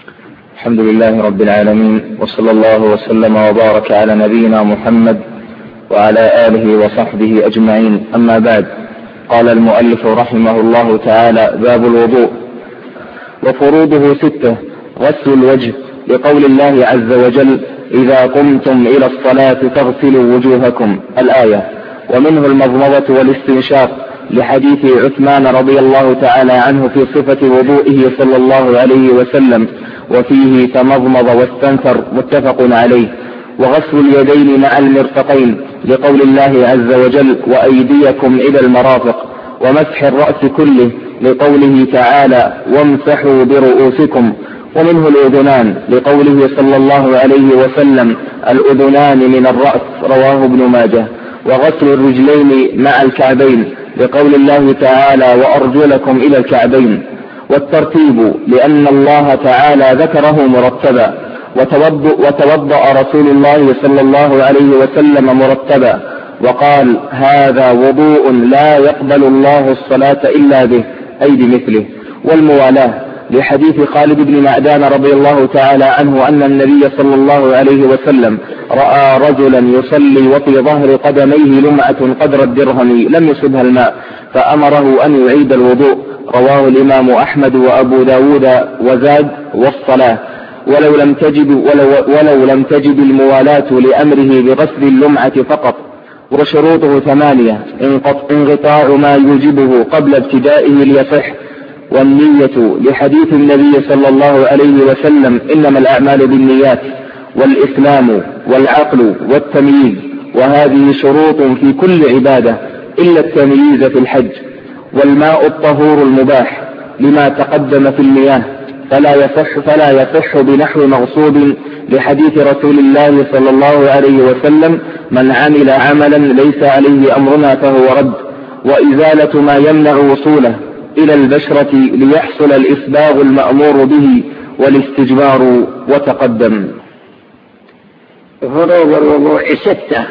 الحمد لله رب العالمين، وصلى الله وسلم وبارك على نبينا محمد وعلى آله وصحبه أجمعين. أما بعد، قال المؤلف رحمه الله تعالى: باب الوضوء. وفروضه 6: غسل الوجه، لقول الله عز وجل: إذا قمتم إلى الصلاة فاغسلوا وجوهكم، الآية. ومنه المضمضة والاستنشاق، لحديث عثمان رضي الله تعالى عنه في صفة وضوئه صلى الله عليه وسلم، وفيه تمضمض واستنثر، متفق عليه. وغسل اليدين مع المرفقين، لقول الله عز وجل: وأيديكم إلى المرافق. ومسح الرأس كله، لقوله تعالى: وامسحوا برؤوسكم. ومنه الأذنان، لقوله صلى الله عليه وسلم: الأذنان من الرأس، رواه ابن ماجه. وغسل الرجلين مع الكعبين، لقول الله تعالى: وأرجلكم إلى الكعبين. والترتيب لأن الله تعالى ذكره مرتبا، وتوضأ رسول الله صلى الله عليه وسلم مرتبا، وقال: هذا وضوء لا يقبل الله الصلاة إلا به، أي بمثله. والموالاة، لحديث خالد بن معدان رضي الله تعالى عنه أن النبي صلى الله عليه وسلم رأى رجلا يصلي وفي ظهر قدميه لمعة قدر الدرهم لم يصبها الماء، فأمره أن يعيد الوضوء، رواه الإمام أحمد وأبو داود، وزاد: والصلاة. ولو لم تجد الموالاة لأمره بغسل اللمعة فقط. وشروطه 8: انقطاع ما يوجبه قبل ابتدائه ليصح. والنية، لحديث النبي صلى الله عليه وسلم: إنما الأعمال بالنيات. والإسلام والعقل والتمييز، وهذه شروط في كل عبادة إلا التمييز في الحج. والماء الطهور المباح، لما تقدم في المياه، فلا يصح بنحو مغصوب، لحديث رسول الله صلى الله عليه وسلم: من عمل عملا ليس عليه أمرنا فهو رد. وإزالة ما يمنع وصوله إلى البشرة ليحصل الإسباغ المأمور به والاستجبار، وتقدم. فروض الوضوء 6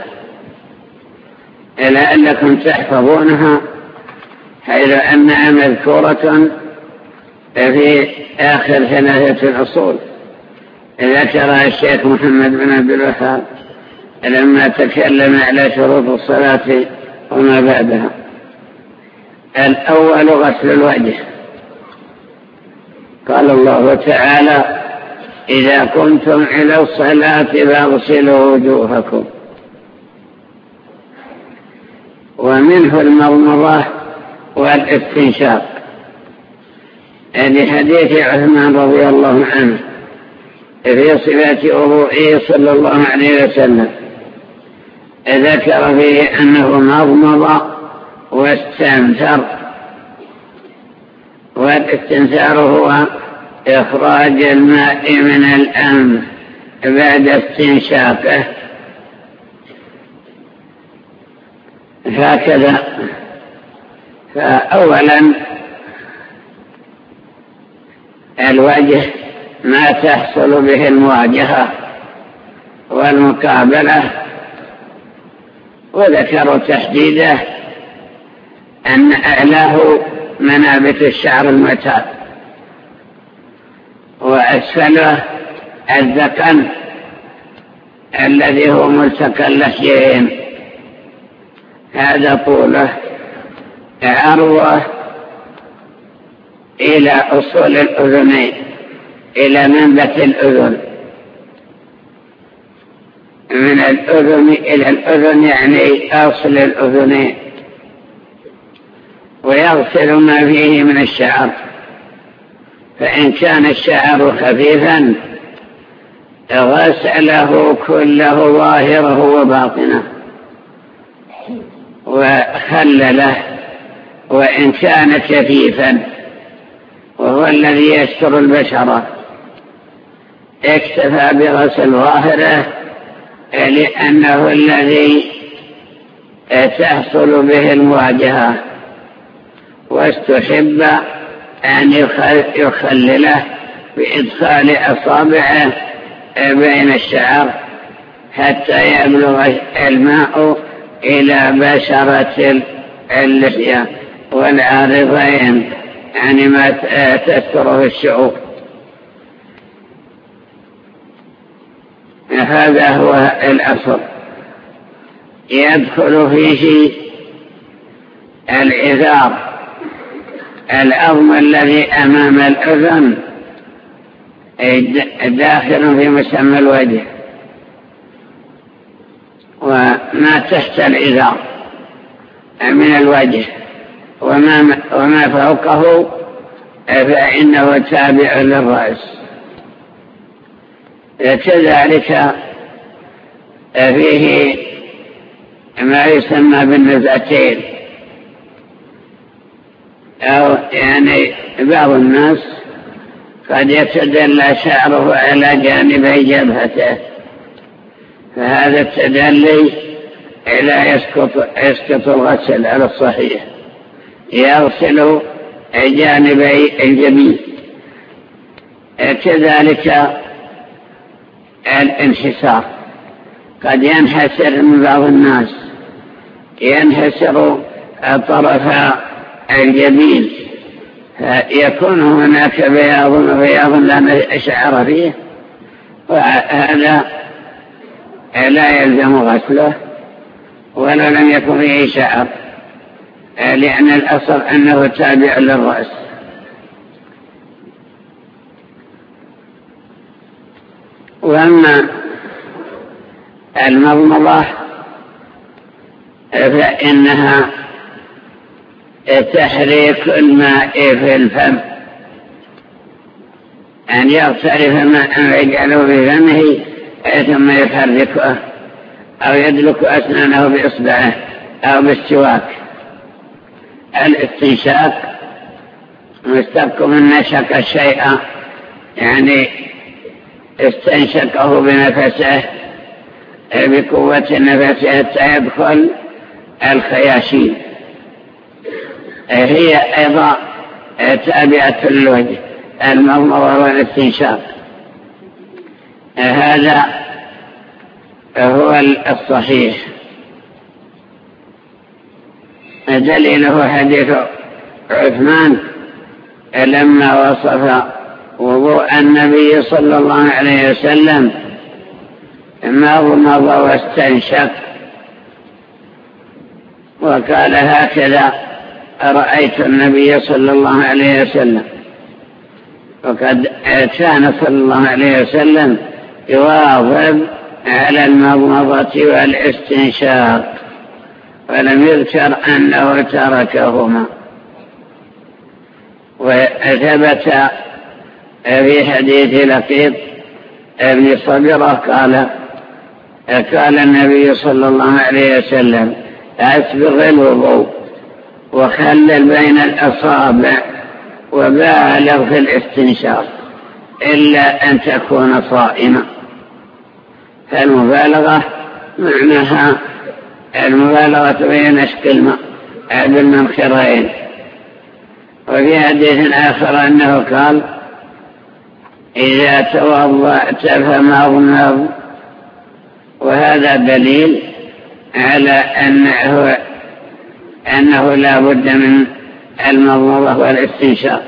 إلى أنكم تحفظونها، حيث أنها مذكورة في آخر 3 الأصول. ذكرها الشيخ محمد بن عبد الوهاب لما تكلم على شروط الصلاة وما بعدها. الأول غسل الوجه، قال الله تعالى: إذا كنتم إلى الصلاة فاغسلوا وجوهكم. ومنه المضمضة والاستنشاق، لحديث عثمان رضي الله عنه في صفة وضوئه صلى الله عليه وسلم، ذكر فيه أنه مضمض واستنثر. والاستنثار هو إخراج الماء من الأنف بعد استنشاقه، هكذا. فأولا الوجه، ما تحصل به المواجهة والمقابلة، وذكروا تحديده أن أعلاه منابت الشعر المعتاد، وأسفله الذقن الذي هو ملتقى اللحيين، هذا طوله. عرضه إلى أصول الأذنين، إلى منبت الأذن، من الأذن إلى الأذن يعني أصل الأذنين. ويغسل ما فيه من الشعر، فإن كان الشعر خفيفا غسله كله ظاهره وباطنه وخلله. وإن كان كثيفا وهو الذي يستر البشرة اكتفى بغسل ظاهره، لأنه الذي تحصل به المواجهة. واستحب أن يخلله بإدخال أصابعه بين الشعر حتى يبلغ الماء إلى بشرة اللحية والعارضين، يعني ما تستره الشعور. هذا هو الأصل. يدخل فيه الإذار، العظم الذي أمام الأذن داخل في مسمى الوجه، وما تحت الإذار من الوجه وما فوقه فإنه تابع للرأس. كذلك فيه ما يسمى بالنزعتين، أو يعني بعض الناس قد يتدلى شعره على جانبي جبهته، فهذا التدلي لا يسقط الغسل على الصحيح، يغسل جانبي الجبين. كذلك الانحسار، قد ينحسر من بعض الناس، ينحسر طرف الجبين فيكون هناك بياض لا شعر فيه، وهذا لا يلزم غسله ولو لم يكن فيه شعر، لأن الأصل أنه تابع للرأس. وأما المضمضة فإنها تحريك الماء في الفم، أن يغترف ماء ويجعله في فمه ثم يحركه أو يدلك أسنانه بإصبعه أو بالسواك. الاستنشاق مشتق من نشق الشيء، يعني استنشقه بنفسه بقوة نفسه حتى يدخل الخياشيم. هي أيضا تابعة للوجه، المضمضة والاستنشاق. هذا هو الصحيح. دليله حديث عثمان لما وصف وضوء النبي صلى الله عليه وسلم مضمض واستنشق، وقال هكذا رأيت النبي صلى الله عليه وسلم. وقد كان صلى الله عليه وسلم يواظب على المضمضة والاستنشاق، ولم يذكر أنه تركهما. وثبت في حديث لقيط ابن صبرة قال النبي صلى الله عليه وسلم أسبغ الوضوء وخلل بين الأصابع وبالغ في الاستنشاق إلا أن تكون صائما. فالمبالغة معناها المبالغة بين نشق الماء بالمنخرين. وفي حديث آخر أنه قال إذا توضأت فمضمض، وهذا دليل على أنه لا بد من المضمضة والاستنشاق.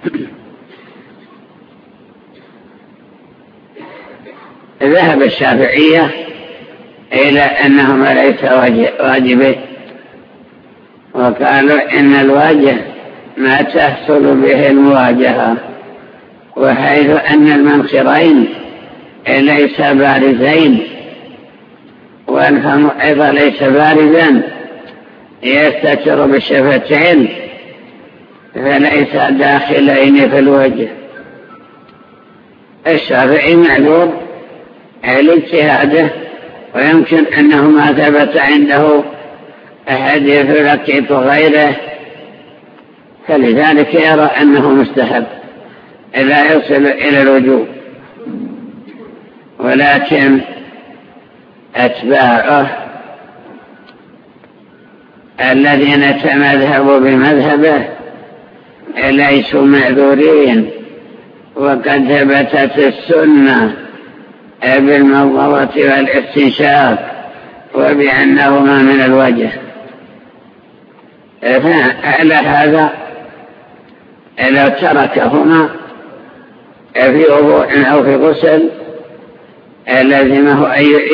ذهب الشافعية إلى أنهما ليس واجبين، وقالوا إن الواجب ما تحصل به المواجهة، وحيث أن المنخرين ليس بارزين والفم أيضا ليس بارزا يستتر بالشفتين فليس داخلين في الوجه. الشافعي معذور لاجتهاده، ويمكن أنه ما ثبت عنده حديث لقيط غيره، فلذلك يرى أنه مستحب لا يصل إلى الوجوب. ولكن أتباعه الذين تمذهبوا بمذهبه ليسوا معذورين، وقد ثبتت السنة بالمضمضة والاستنشاق وبأنهما من الوجه. فعلى هذا لو تركهما في وضوء أو في غسل لازمه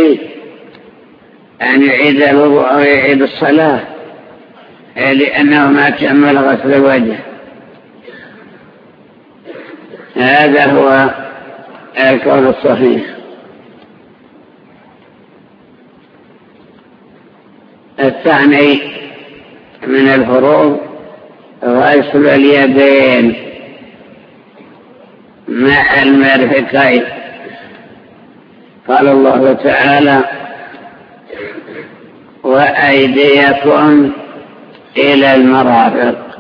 أن يعيد الوضوء أو يعيد الصلاة، لأنه ما كمل غسل الوجه. هذا هو القول الصحيح. الثاني من الفروض غسل اليدين مع المرفقين. قال الله تعالى: وأيديكم إلى المرافق.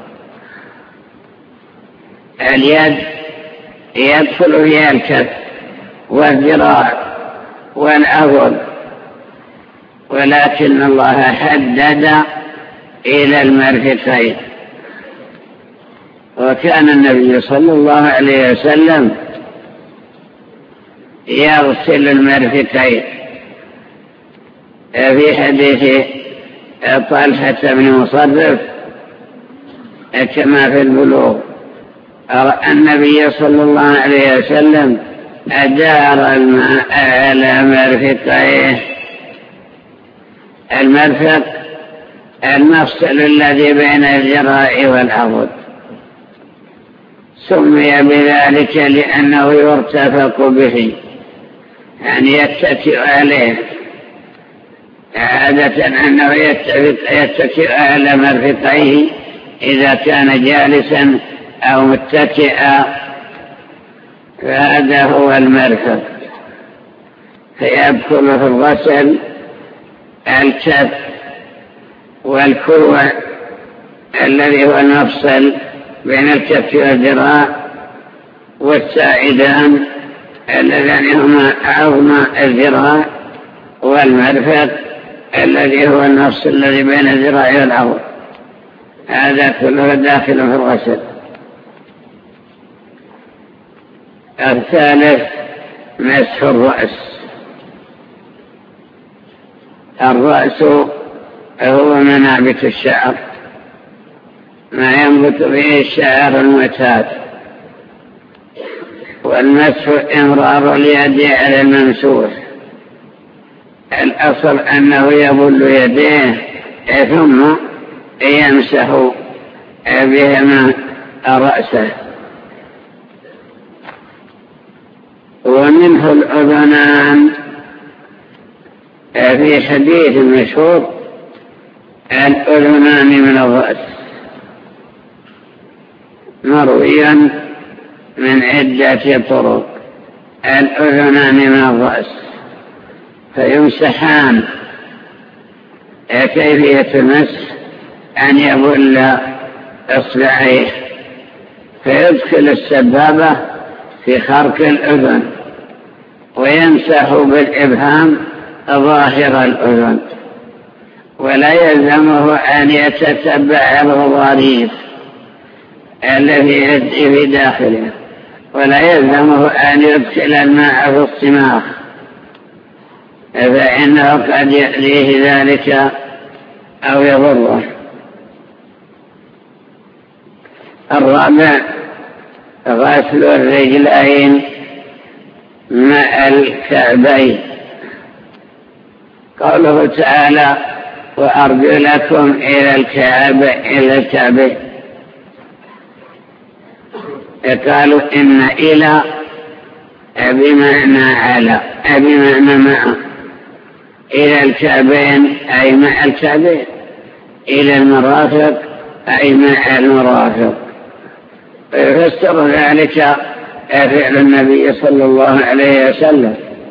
اليد يدخل فيها الكف والذراع والأذن، ولكن الله حدد إلى المرفقين. وكان النبي صلى الله عليه وسلم يغسل المرفقين في حديث طلحة بن مصرف كما في البلوغ. النبي صلى الله عليه وسلم أدار الماء على مرفقيه. المرفق المفصل الذي بين الذراع والعضد، سمي بذلك لأنه يرتفق به، يعني يتكئ عليه. عادة أنه يتكئ على مرفقيه إذا كان جالسا أو متكئا، فهذا هو المرفق. فيدخل في الغسل الكف والكوع الذي هو المفصل بين الكف والذراع، والساعدان اللذان هما عظم الذراع، والمرفق الذي هو المفصل الذي بين الذراع والعظم. هذا كله داخل في الغسل. الثالث مسح الرأس. الرأس هو منابت الشعر، ما ينبت به الشعر المعتاد. والمسح إمرار اليد على الممسوح. الأصل أنه يبل يديه ثم يمسح بهما رأسه. ومنه الأذنان في حديث مشهور: الأذنان من الرأس، مرويا من عدة طرق. الأذنان من الرأس فيمسحان. كيفية المسح: أن يبل إصبعيه فيدخل السبابة في خرق الأذن ويمسح بالإبهام ظاهر الأذن، ولا يلزمه أن يتتبع الغضاريف الذي في داخله، ولا يلزمه أن يدخل الماء في الصماخ، فإنه قد يأذيه ذلك أو يضره. الرابع غسل الرجلين مع الكعبين. قوله تعالى: وأرجلكم إلى الكعبين. قالوا إن إلى بمعنى على، بمعنى مع. إلى الكعبين أي مع الكعبين، إلى المرافق أي مع المرافق. فسر ذلك فعل النبي صلى الله عليه وسلم،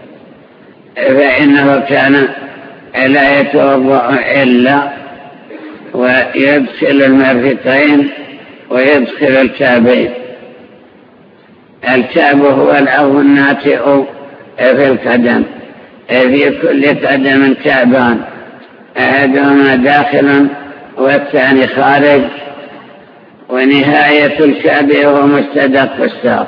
فإنه كان لا يتوضأ إلا ويدخل المرفقين ويدخل الكعبين. الكعب هو العظم الناتئ في القدم، في كل قدم كعبان، أحدهما داخل والثاني خارج، ونهاية الكعب هو مستدق الساق،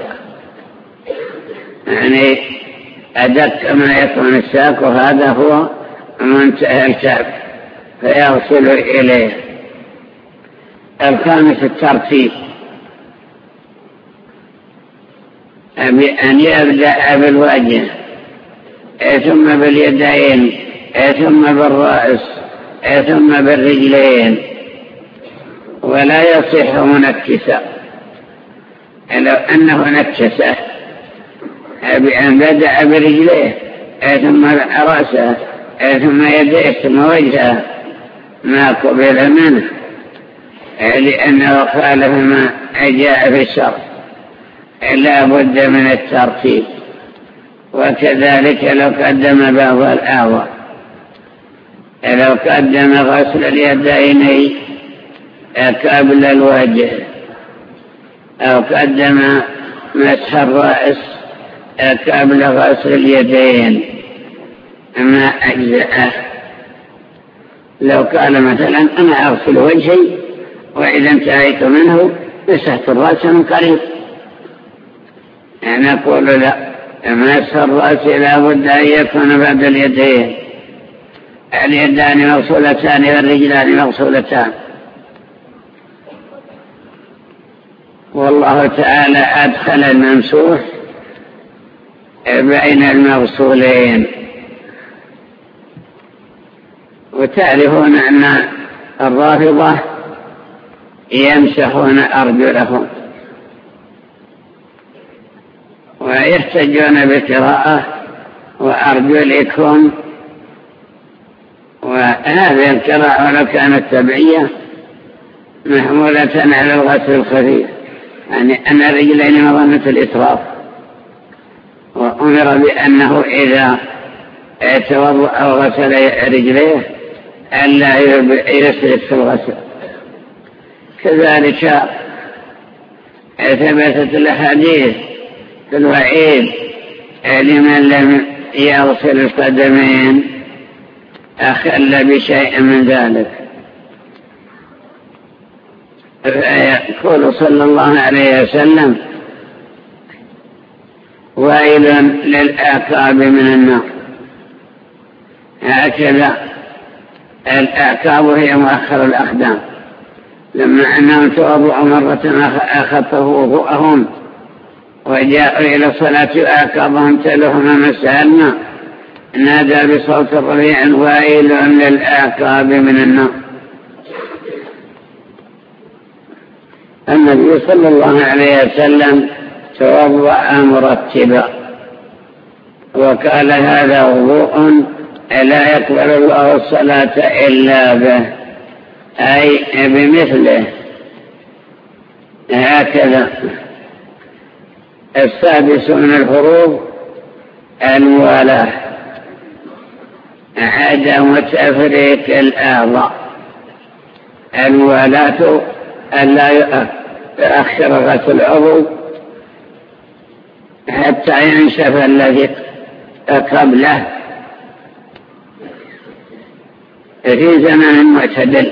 يعني أدق ما يكون الساق، وهذا هو منتهى الكعب فيغسل إليه. الخامس الترتيب، بأن يبدأ بالوجه ثم باليدين ثم بالرأس ثم بالرجلين، ولا يصح منكسا. لو أنه نكسه بأن بدأ برجليه ثم رأسه ثم يديه ثم وجهه ما قبل منه، لأنه خالف ما جاء في الشرع، لا بد من الترتيب. وكذلك لو قدم بعض الأعضاء، لو قدم غسل اليدين قبل الوجه أو قدم مسح الرأس قبل غسل اليدين ما أجزأه. لو قال مثلا أنا أغسل وجهي وإذا انتهيت منه مسحت الرأس من قريب، نقول لا، مسح الرأس لا بد أن يكون بعد اليدين، اليدان مغسولتان والرجلان مغسولتان. والله تعالى أدخل الممسوح بين المغسولين. وتعرفون أن الرافضة يمسحون أرجلهم ويحتجون بقراءة وأرجلكم، وهذه القراءة لو كانت تبعية محمولة على الغسل الخفيف، يعني أن الرجلين مظنة الإسراف، وأمر بأنه إذا توضأ أو غسل رجليه ألا يسرف في الغسل. كذلك ثبتت الأحاديث في الوعيد لمن لم يغسل القدمين أخل بشيء من ذلك. فيقول صلى الله عليه وسلم ويل للأعقاب من النار. هكذا الأعقاب هي مؤخر الأقدام، لما أنهم توضؤوا مرة أخطفوا وضوءهم وجاءوا إلى الصلاة وأعقابهم تلهم مسح الماء، نادى بصوت رفيع ويل للأعقاب من النار. النبي صلى الله عليه وسلم توضأ مرتبا وقال هذا وضوء لا يقبل الله الصلاة إلا به، أي بمثله. هكذا. السادس من الفروض الموالاة، عدم تفريق الأعضاء. الموالاة ألا يؤخر غسل العضو حتى ينشف الذي قبله في زمن معتدل.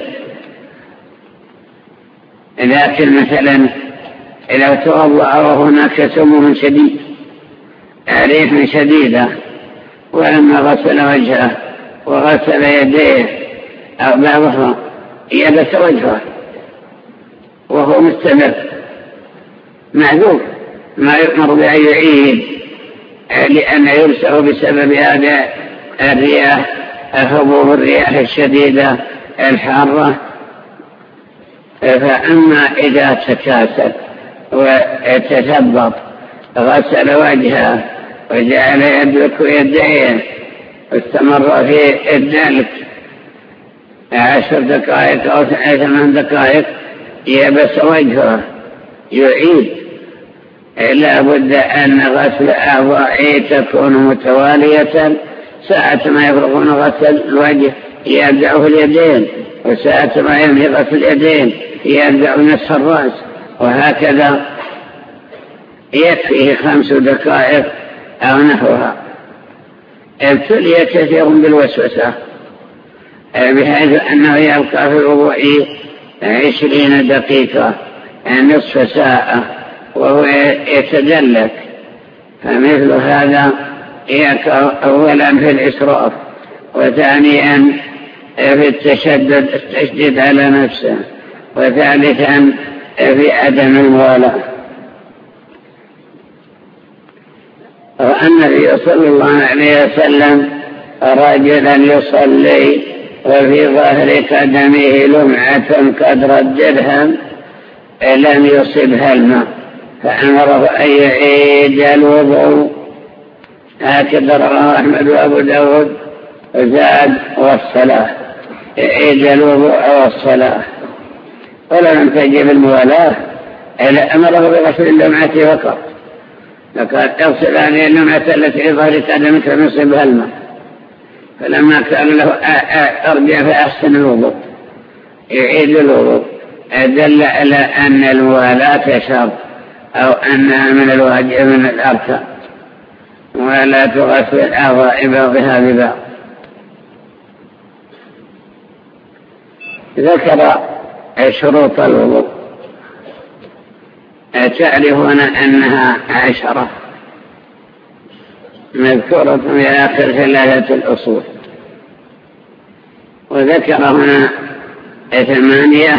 لكن مثلا إذا توضأ وهناك سموم شديد ريح شديدة ولما غسل وجهه وغسل يديه أو بعضها يبس وجهه وهو مستمر معذور، ما يؤمر بأن يعيد لأن يلسع بسبب هذا الرياح، هبوب الرياح الشديدة الحارة. فأما إذا تكاسل وتثبط غسل وجهه وجعل يدلك يديه واستمر في الدلك 10 دقائق أو 8 دقائق يبس وجهه يعيد. لا بد أن غسل أعضائه تكون متوالية، ساعة ما يفرغون غسل الوجه يبدأ اليدين، وساعة ما ينهي غسل اليدين يبدأ مسح الرأس، وهكذا يكفيه 5 دقائق أو نحوها. ابتلي كثير بالوسوسة بحيث أنه يبقى في الوضوء 20 دقيقة نصف ساعة وهو يتدلك، فمثل هذا يقع أولا في الإسراف، وثانيا في التشديد على نفسه، وثالثا في عدم الموالاة. النبي صلى الله عليه وسلم رجلا يصلي وفي ظهر قدمه لمعة قدر الدرهم لم يصبها الماء فأمره أن يعيد الوضوء. هكذا رواه أحمد وأبو داود. زاد والصلاة، يعيد الوضوء والصلاة. ولم تجب الموالاة إلا أمره بغسل اللمعة فقط، لقد اغسل هذه اللمعة التي ظهر قدمك لم يصبها الماء. فلما قال له ارجع فأحسن الوضوء يعيد الوضوء دل على أن الموالاة شرط أو أنها من الواجب من الأركان، ولا تغسل الأعضاء بعضها ببعض. ذكر شروط الوضوء، تعرفون أنها 10 مذكورة في آخر 3 الأصول، وذكر هنا 8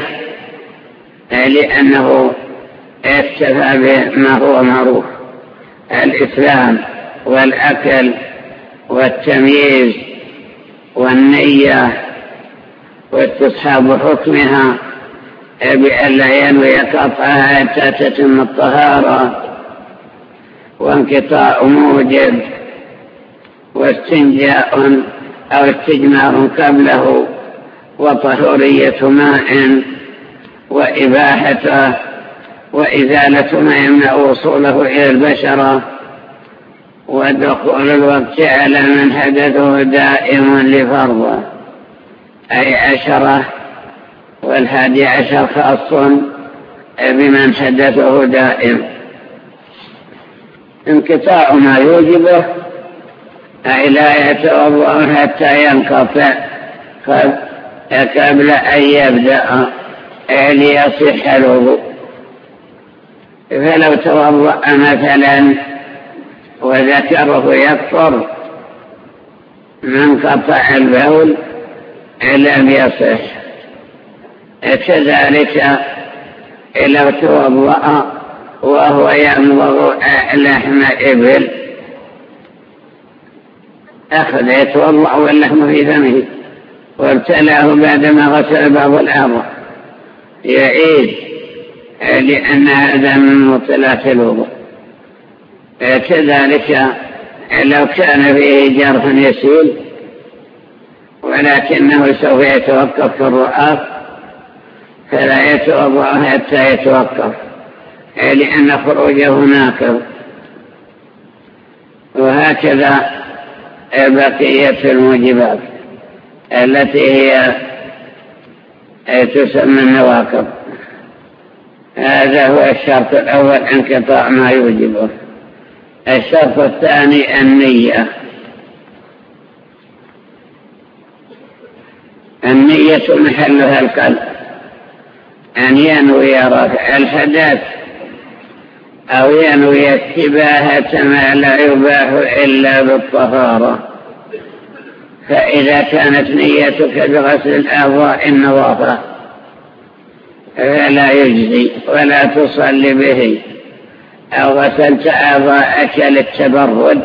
لأنه اكتفى بما هو معروف: الإسلام والأكل والتمييز والنية واستصحاب حكمها بأن لا ينوي قطعها حتى تتم الطهارة، وانقطاع موجب، واستنجاء أو استجمار قبله، وطهورية ماء، وإباحته، وإزالة ما يمنع وصوله إلى البشرة، ودخول الوقت على من حدثه دائم لفرضه، أي 10. وال11 خاص بمن حدثه دائم. انقطاع ما يوجبه أي لا يتوضأ حتى ينقطع قبل أن يبدأ ليصح الوضوء. فلو توضأ مثلا وذكره يكفر من قطع البول لم يصح. كذلك لو توضأ وهو يمضغ لحم إبل، أخذ يتوضأ واللحم في فمه وابتلاه بعدما غسل بعض الأعضاء، يعيد لأن هذا من مبطلات الوضوء. كذلك لو كان فيه جرح يسيل ولكنه سوف يتوقف في الرؤاس فلا يتوضأ حتى يتوقف، لأن خروجه ناقض. وهكذا بقية الموجبات التي هي تسمى النواقض. هذا هو الشرط الأول، انقطاع ما يوجبه. الشرط الثاني النية. النية محلها القلب، أن ينوي رفع الحدث أو ينوي استباحة ما لا يباح إلا بالطهارة. فإذا كانت نيتك بغسل الأعضاء النظافة فلا يجزي ولا تصلي به، أو غسلت أعضاءك للتبرد،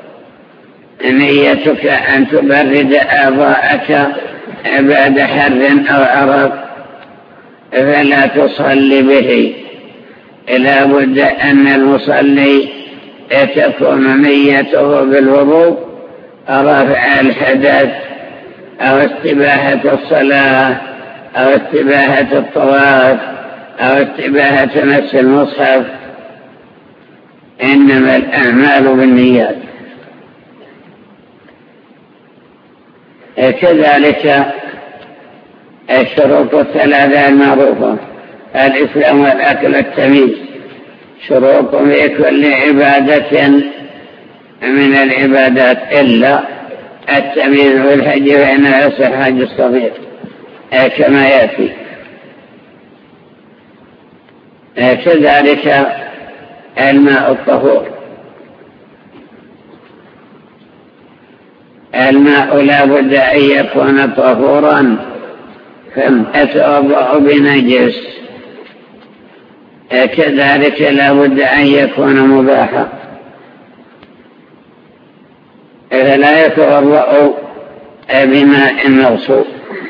نيتك أن تبرد أعضاءك بعد حر أو عرق فلا تصلي به. لا بد أن المصلي تكون نيته بالوضوء رفع الحدث أو استباحة الصلاة أو استباحة الطواف أو استباحة مس المصحف. إنما الأعمال بالنيات. كذلك الشروط 3 المعروفة: الإسلام والأكل والتمييز، شروط في كل عبادة من العبادات إلا التمييز والحج، فإنه يصح حج الصغير كما يأتي. كذلك الماء الطهور. الماء لا بد أن يكون طهورا، فأتوضأ بنجس. كذلك لا بد أن يكون مباحا، فلا يتوضأ بماء مغصوب،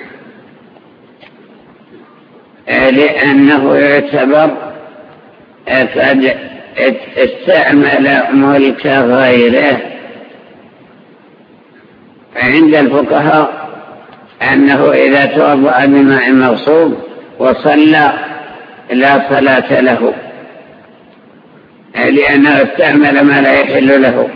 لأنه يعتبر قد استعمل ملك غيره. فعند الفقهاء أنه إذا توضأ بماء مغصوب وصلى لا صلاة له، لأنه استعمل ما لا يحل له.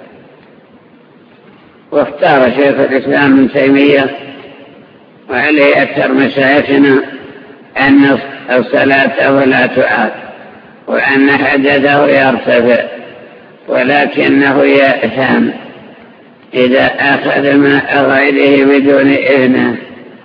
واختار شيخ الإسلام ابن تيمية وعليه أكثر مشايخنا أن الصلاة لا تعاد، وأن حدثه يرتفع، ولكنه يأثم إذا أخذ ماء غيره بدون إذنه،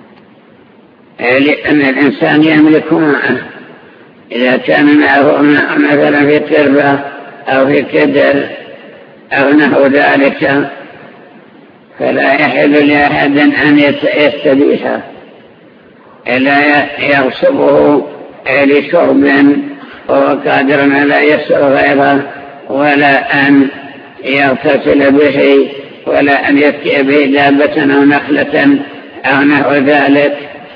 لأن الإنسان يملك ماءه. إذا كان معه ماء مثلا في قربة أو في كدر أو نحو ذلك فلا يحل لأحد أن يستبيحه، إلا يغصبه لشرب وهو قادر على يسر غيره، ولا أن يغتسل به، ولا أن يسقي به دابة أو نخلة أو نحو ذلك.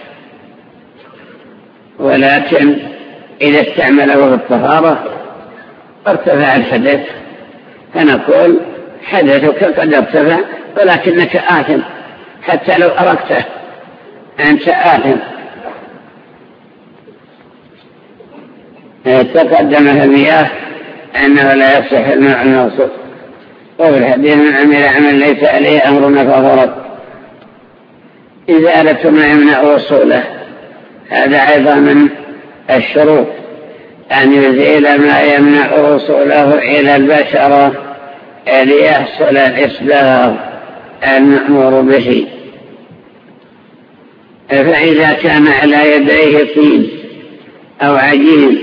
ولكن إذا استعمله بالطهارة ارتفع الحدث، فنقول حدثك قد ارتفع ولكنك آثم، حتى لو أركته أنت آثم. تقدم في المياه أنه لا يصح الماء المغصوب، وفي الحديث من عمل عمل ليس عليه أمرنا فهو رد. إزالة ما يمنع وصوله، هذا أيضا من الشروط، أن يزيل ما يمنع وصوله إلى البشرة ليحصل الإصلاح المأمور به. فإذا كان على يديه طين أو عجين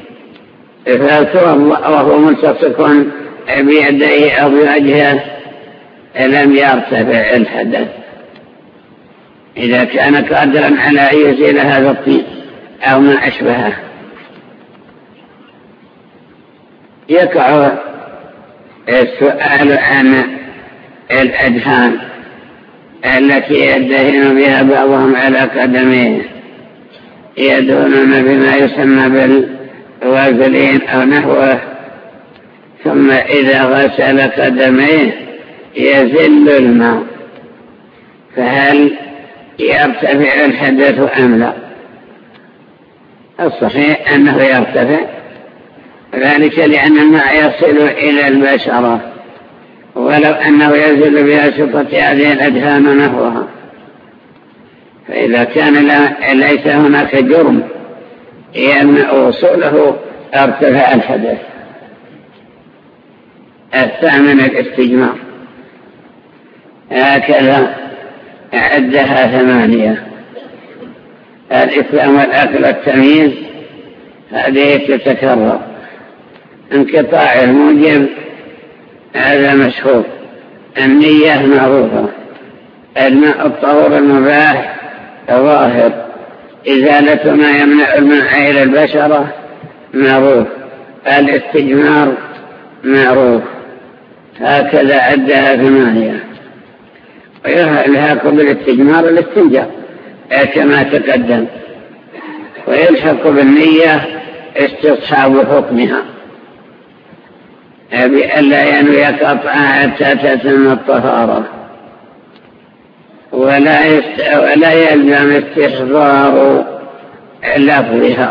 فالتوضأ وهو ملتصق بيديه أو بوجهه لم يرتفع الحدث. إذا كان قادرا على أن يزيل هذا الطين أو ما أشبهه. يقع السؤال عن الأدهان التي يدهن بها بعضهم على قدميه، يدهنون بما يسمى بالوازلين أو نحوه، ثم إذا غسل قدميه يزل الماء، فهل يرتفع الحدث أم لا؟ الصحيح أنه يرتفع، ذلك لأن الماء يصل إلى البشرة، ولو أنه يزل بواسطة هذه الأدهان ونحوها. فإذا كان ليس هناك جرم يمنع وصوله ارتفع الحدث. الثامن الاستجمار، هكذا عدها 8: الإسلام والأكل والتمييز، هذه تتكرر. انقطاع الموجب هذا مشهور، النية معروفة، الماء الطهور المباح ظاهر، إزالة ما يمنع الماء إلى البشرة معروف، الاستجمار معروف. هكذا عدها 8. ويلحق بالاستجمار الاستنجاء كما تقدم، ويلحق بالنية استصحاب حكمها بألا ينوي قطعا حتى تتم الطهارة، ولا يلزم استحضار لفظها،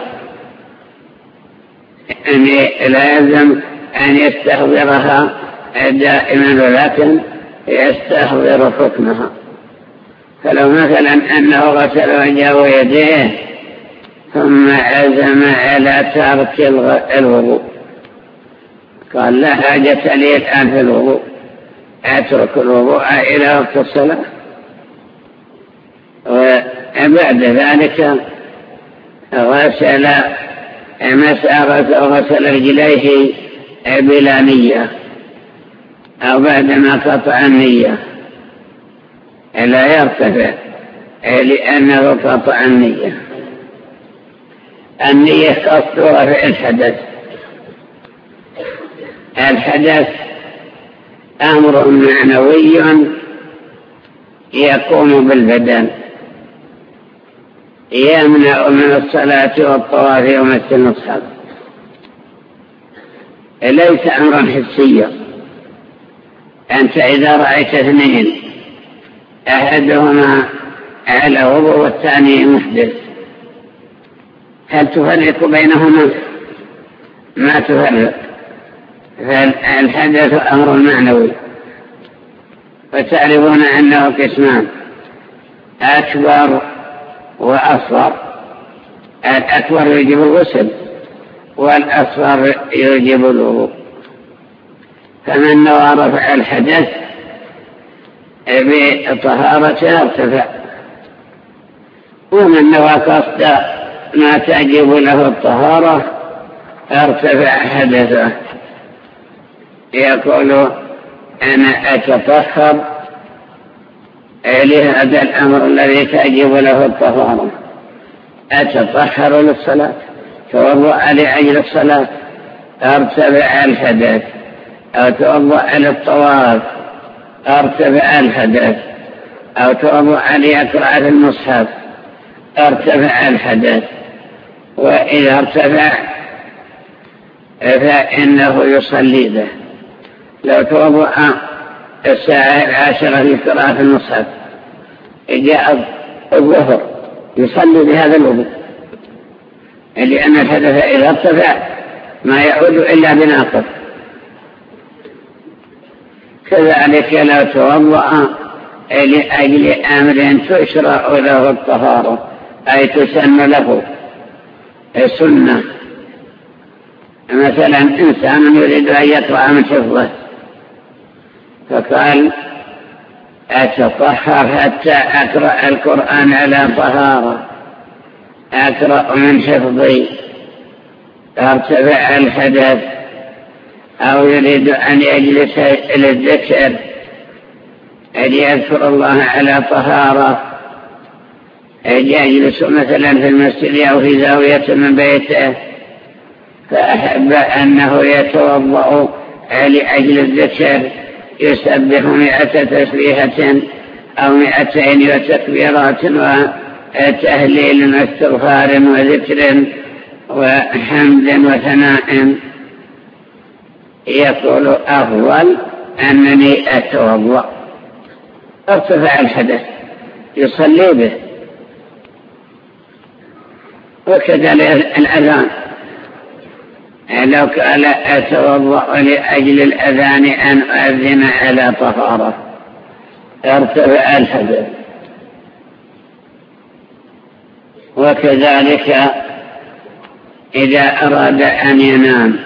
يعني لا يلزم أن يستحضرها دائما، ولكن يستحضر حكمها. فلو مثلا أنه غسل وجهه ويديه ثم عزم على ترك الوضوء، قال لا حاجة لي الآن في الوضوء، أترك الوضوء إلى وقت الصلاة، وبعد ذلك غسل مسأرة وغسل رجليه بلا نية، أو بعدما قطع النية لا يرتفع، لأنه قطع النية. النية قصدها في الحدث أمر معنوي يقوم بالبدن يمنع من الصلاة والطواف ومس المصحف، ليس أمرا حسيا. أنت إذا رأيت اثنين أحدهما على وضوء والثاني محدث، هل تفرق بينهما؟ ما تفرق. فالحدث أمر معنوي، وتعرفون أنه قسمان: أكبر وأصغر. الأكبر يجب الغسل والأصغر يجب الوضوء. فمن نوى رفع الحدث بطهارته ارتفع، ومن نوى قصد ما تجب له الطهارة ارتفع حدثه. يقول: أنا أتطهر لهذا الأمر الذي تجب له الطهارة، أتطهر للصلاة، توضأ لأجل الصلاة ارتفع الحدث، أو توضأ للطواف ارتفع الحدث، أو توضأ ليقرأ في المصحف ارتفع الحدث. وإذا ارتفع فإنه يصلي به. لو توضأ الساعة 10 لقراءة في المصحف، جاء الظهر يصلي بهذا الوضوء، لأن الحدث إذا ارتفع ما يعود إلا بناقض. كذلك لو توضأ لأجل أمر تشرع له الطهارة، أي تسن له السنة، مثلا إنسان يريد أن يقرأ من حفظه فقال: أتطهر حتى أقرأ القرآن على طهارة، أقرأ من حفظي، ارتفع الحدث. أو يريد أن يجلس للذكر، أن يذكر الله على طهارة، أن يجلس مثلا في المسجد أو في زاوية من بيته، فأحب أنه يتوضأ لأجل الذكر، يسبح 100 تسبيحة أو 200 وتكبيرات وتهليل واستغفار وذكر وحمد وثناء. يقول: أفضل أنني أتوضأ، ارتفع الحدث، يصلي به. وكذلك الأذان، لو قال: أتوضأ لأجل الأذان أن أذن على طهارة، ارتفع الحدث. وكذلك إذا أراد أن ينام،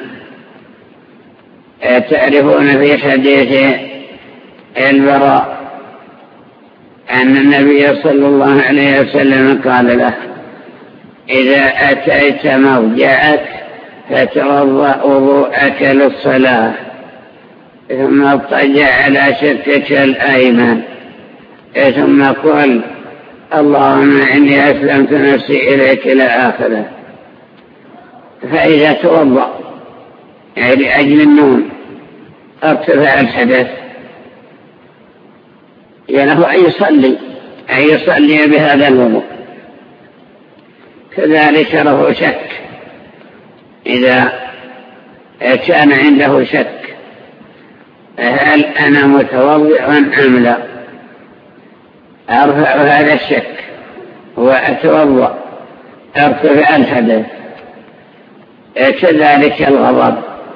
تعرفون في حديث البراء أن النبي صلى الله عليه وسلم قال له: إذا أتيت موضعك فتوضأ وضوءك للصلاة، ثم اضطجع على شقك الأيمن، ثم قل: اللهم إني أسلمت نفسي إليك إلى آخره. فإذا توضأ لأجل النوم ارتفع الحدث، له أن يصلي بهذا الوضوء. كذلك له شك، إذا كان عنده شك هل أنا متوضئ أم لا، أرفع هذا الشك وأتوضأ، ارتفع الحدث. كذلك الغضب،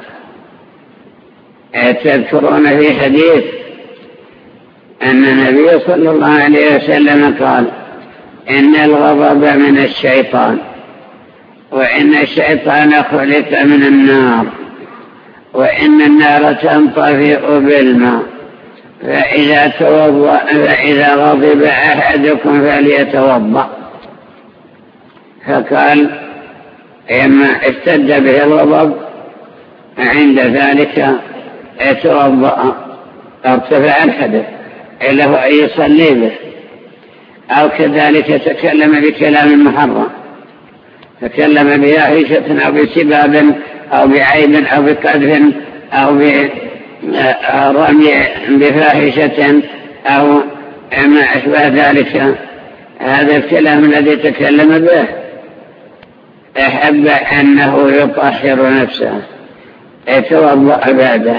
تذكرون في حديث أن النبي صلى الله عليه وسلم قال: إن الغضب من الشيطان، وإن الشيطان خلق من النار، وإن النار تنطفئ بالماء، فإذا غضب أحدكم فليتوضأ. فقال: إما اشتد به الغضب عند ذلك يتوضأ، ارتفع الحدث، له أن يصلي به. أو كذلك تكلم بكلام محرم، تكلم بفاحشة أو بسباب أو بعيب أو بقذف أو رمي بفاحشة أو ما أشبه ذلك، هذا الكلام الذي تكلم به أحب أنه يطهر نفسه، يتوضأ بعده،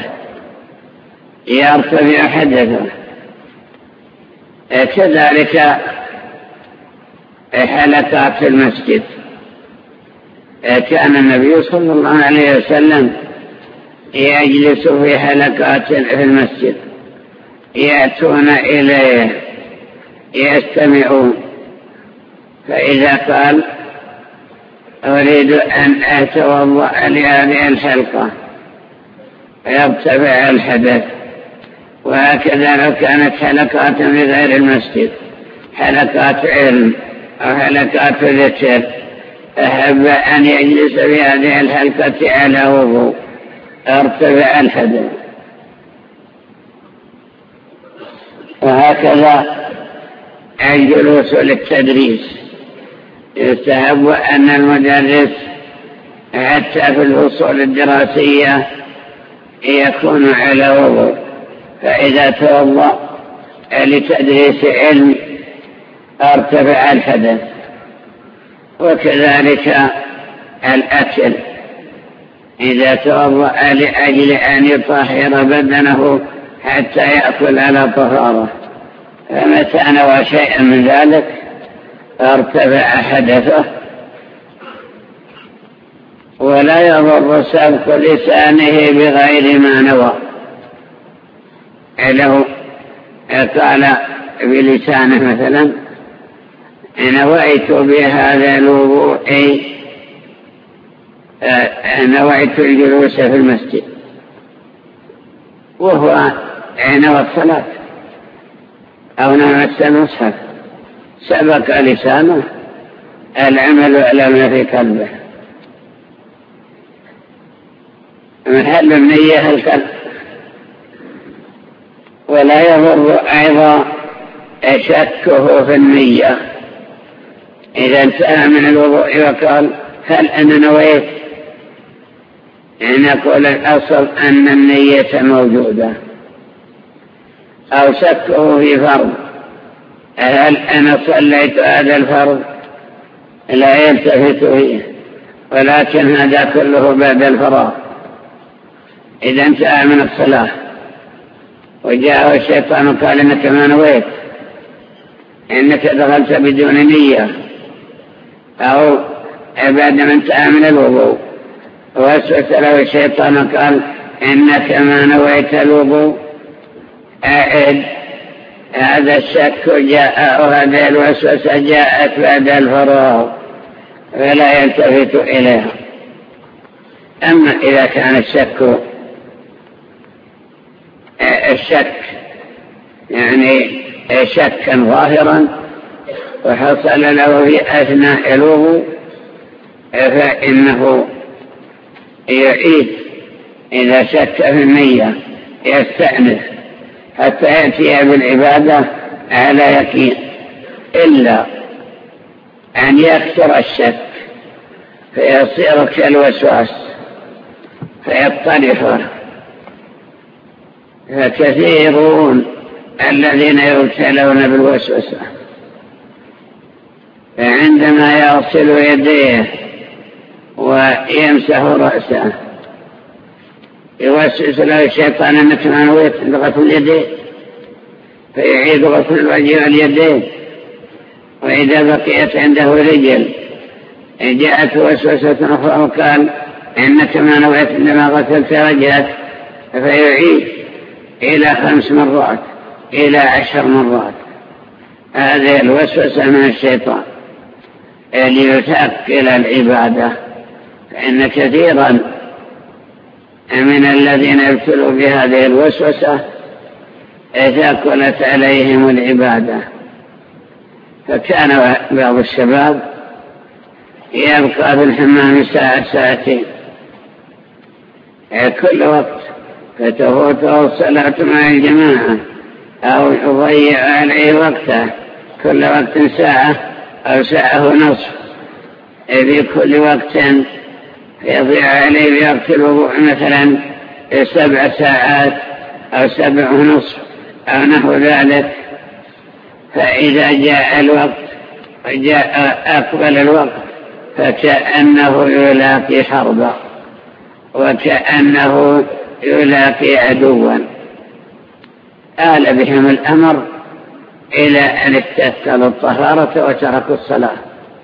يرتفع حدثه. كذلك حلقات في المسجد، كان النبي صلى الله عليه وسلم يجلس في حلقات في المسجد، يأتون إليه يستمعون، فإذا قال أريد أن أتوضأ لهذه الحلقة يرتفع الحدث. وهكذا لو كانت حلقات في غير المسجد، حلقات علم أو حلقات ذكر، أحب أن يجلس في هذه الحلقة على وضوء ارتفع الحدث. وهكذا الجلوس للتدريس، يستحب أن المدرس حتى في الفصول الدراسية يكون على وضوء، فإذا توضأ لتدريس علم ارتفع الحدث. وكذلك الأكل، إذا توضأ لأجل أن يطهر بدنه حتى يأكل على طهارة، فمتى نوى شيئا من ذلك ارتفع حدثه. ولا يضر سبق لسانه بغير ما نوى، لو قال بلسانه مثلا نويت بهذا الوضوء نويت الجلوس في المسجد، وهو نوى الصلاة أو نوى المصحف، سبق لسانه العمل على ما في قلبه. محل النية القلب. ولا يضر أيضا شكه في النية، إذا انتهى من الوضوء وقال هل أنا نويت، نقول الأصل أن النية موجودة. أو شكه في فرض، هل أنا صليت هذا الفرض، لا يلتفت فيه، ولكن هذا كله بعد الفراغ. إذا انتهى من الصلاة وجاء الشيطان قال إنك ما نويت، إنك دخلت بدون نية، أو بعد ما انتهى من الوضوء ووسوس له الشيطان قال إنك ما نويت الوضوء، أعد. هذا الشك جاء، وهذه الوسوسة جاءت بعد الفراغ ولا يلتفت إليها. أما إذا كان الشك يعني شكا ظاهرا وحصل له في أثناء الوضوء، فإنه يعيد. إذا شك في النية يستأنف حتى يأتي بالعبادة على يقين، إلا أن يكثر الشك فيصير كالوسواس فيطرحه. فكثيرون الذين يبتلون بالوسوسة، فعندما يغسل يديه ويمسح رأسه يوسوس له الشيطان أنك ما نويت غسل اليدين، فيعيد غسل الوجه واليدين. وإذا بقيت عنده رجل جاءت وسوسة أخرى وقال إنك ما نويت عندما غسلت وجهك، فيعيد إلى 5 مرات إلى 10 مرات. هذه الوسوسة من الشيطان ليثقل العبادة، فإن كثيرا من الذين يبتلوا بهذه الوسوسة ثقلت عليهم العبادة. فكان بعض الشباب يبقى في الحمام ساعة ساعتين كل وقت، فتفوته الصلاة مع الجماعة أو يضيع عليه وقته كل وقت ساعة أو ساعة ونصف في كل وقت، يضيع عليه بوقت الوضوء مثلا 7 ساعات أو 7:30 أو نحو ذلك. فإذا جاء الوقت وجاء أقبل الوقت فكأنه يلاقي حربا وكأنه يلاقي عدوا. آل بهم الأمر إلى أن استثقلوا الطهارة وتركوا الصلاة.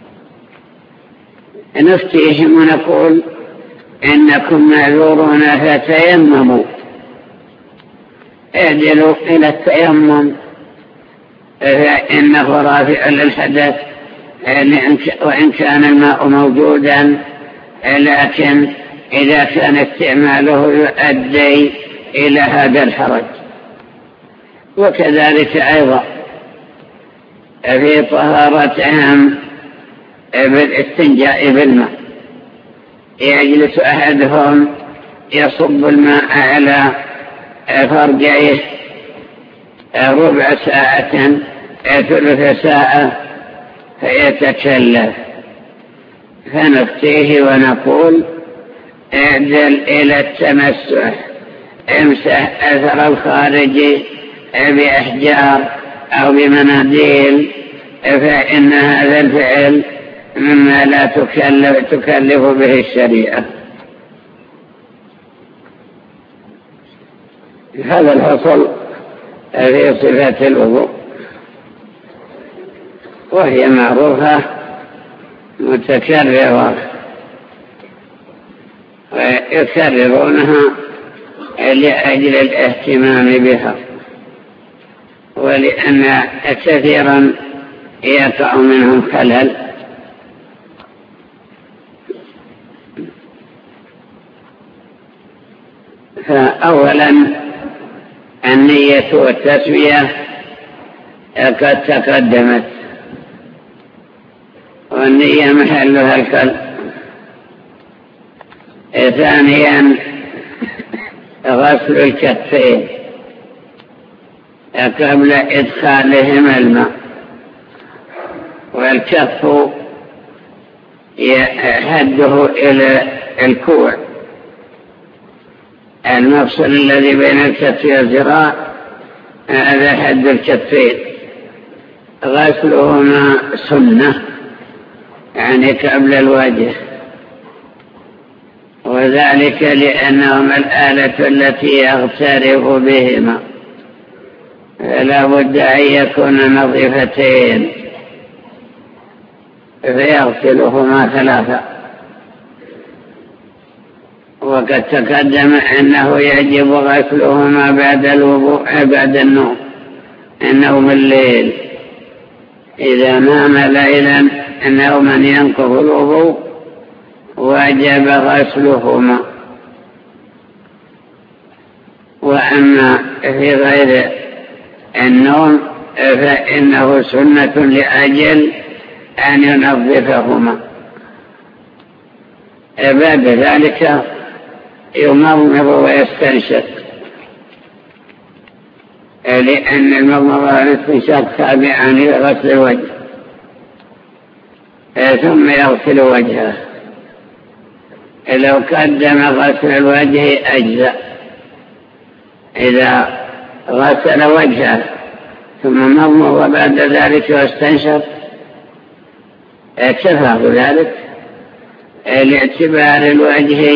نفتيهم ونقول إنكم معذورون فتيمموا، اعدلوا إلى التيمم فإنه رافع للحدث وإن كان الماء موجودا، لكن إذا كان استعماله يؤدي إلى هذا الحرج. وكذلك أيضا في طهارتهم بالاستنجاء بالماء، يجلس أحدهم يصب الماء على فرجيه ربع ساعة 3 ساعة فيتكلف، فنفتيه ونقول اعدل إلى التمسح، امسح أثر الخارج بأحجار أو بمناديل، فإن هذا الفعل مما لا تكلف به الشريعة. هذا الحصل في صفات الوضوء، وهي معروفة متكررة ويكررونها لأجل الاهتمام بها، ولأن كثيرا يقع منهم خلل. فأولا النية والتسوية قد تقدمت، والنية محلها القلب. ثانيا غسل الكفين قبل إدخالهما الماء، والكف يحده إلى الكوع، المفصل الذي بين الكف والذراع، هذا حد الكفين. غسلهما سنة يعني قبل الوجه، وذلك لأنهما الآلة التي يغترف بهما، فلا بد أن يكون نظيفتين، فيغسلهما 3. وقد تقدم أنه يجب غسلهما بعد الوضوء بعد النوم الليل. إذا نام ليلا نوما ينقض الوضوء وجب غسلهما. وأما في غير النوم فإنه سنة لأجل أن ينظفهما. بعد ذلك يمضمض ويستنشق، لأن المضمضة والاستنشاق تابعان لغسل الوجه، ثم يغسل وجهه. لو قدم غسل الوجه أجزاء، إذا غسل وجهه ثم مضمض بعد ذلك واستنشق كفاه ذلك، لاعتبار الوجه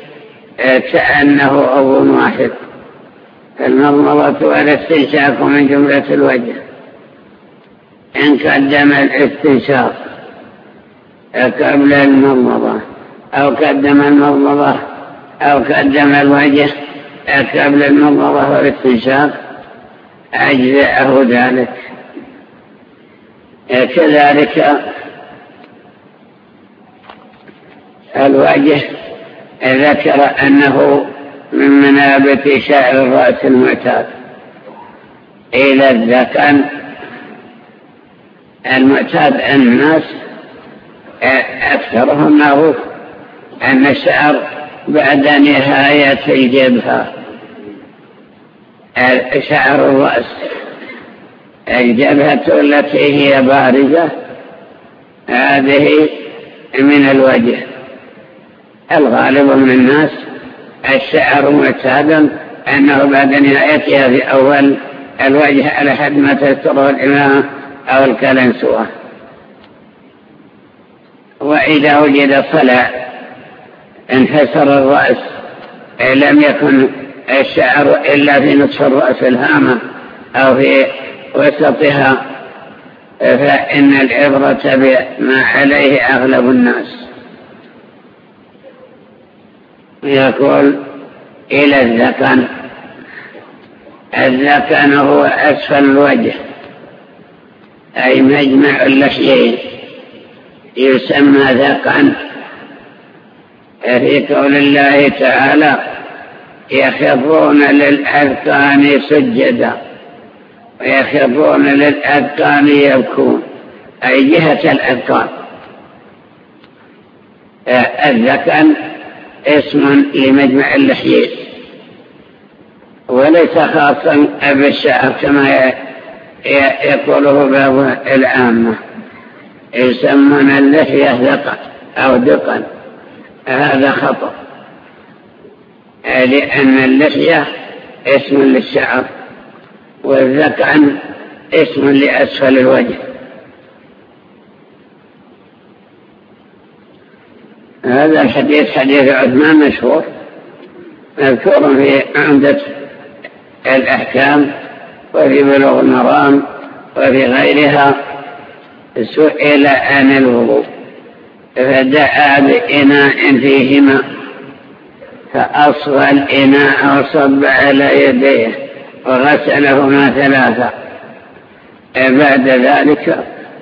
كأنه عضو واحد، فالمضمضة والاستنشاق من جملة الوجه. إن قدم الاستنشاق قبل المضمضة أو قدم المضمضة أو قدم الوجه قبل المضمضة والاستنشاق أجزأه ذلك. كذلك الوجه ذكر أنه من منابت شعر الرأس المعتاد إلى الذقن. المعتاد الناس أكثرهم معروف أن الشعر بعد نهاية الجبهة، شعر الرأس، الجبهة التي هي بارزة، هذه من الوجه. الغالب من الناس الشعر معتادا أنه بعد نهايتها في أول الوجه على حد ما تستره الإمامة أو الكلنسوة. وإذا وجد صلع انحسر الرأس لم يكن الشعر إلا في نصف الرأس الهامة أو في وسطها فإن العبرة بما عليه أغلب الناس. يقول إلى الذقن. الذقن هو أسفل الوجه أي مجمع اللحيين يسمى ذقن. في قول الله تعالى يخرون للأذقان سجدا ويخرون للأذقان يبكون أي جهة الأذقان. الذقن اسم لمجمع اللحيين وليس خاصا بالشعر كما يقوله بعض العامة يسمون اللحية ذقن أو دقن. هذا خطأ لأن اللحية اسم للشعر والذقن اسم لأسفل الوجه. هذا الحديث حديث عثمان مشهور مذكور في عمدة الأحكام وفي بلوغ المرام وفي غيرها. سئل عن الوضوء فدعا بإناء فيه ماء فأصغى الإناء وصب على يديه وغسلهما 3. بعد ذلك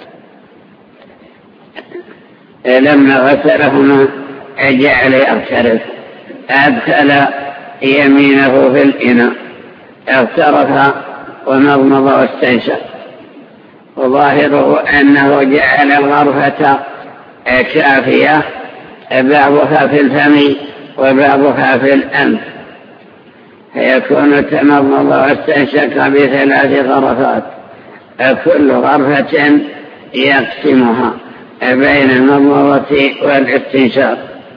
لما غسلهما جعل يغترف أدخل يمينه في الإناء اغترف ومضمض واستنشق وظاهره أنه جعل الغرفة كافية بعضها في الفم وبعضها في الأنف فيكون تمضمض واستنشق ب3 غرفات كل غرفة يقسمها بين المضمضة والاستنشاق.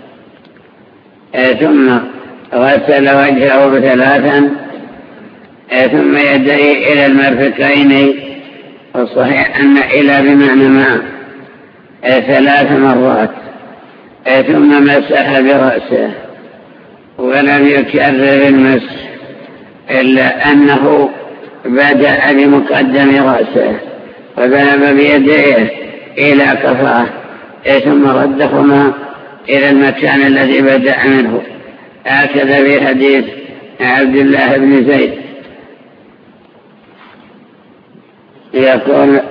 ثم غسل وجهه 3 ثم يديه إلى المرفقين والصحيح أن إلى بمعنى مع 3 مرات ثم مسح برأسه ولم يكرر المسح إلا أنه بدأ بمقدم رأسه وذهب بيديه إلى كفاه ثم ردهما إلى المكان الذي بدأ منه. هكذا في حديث عبد الله بن زيد يقول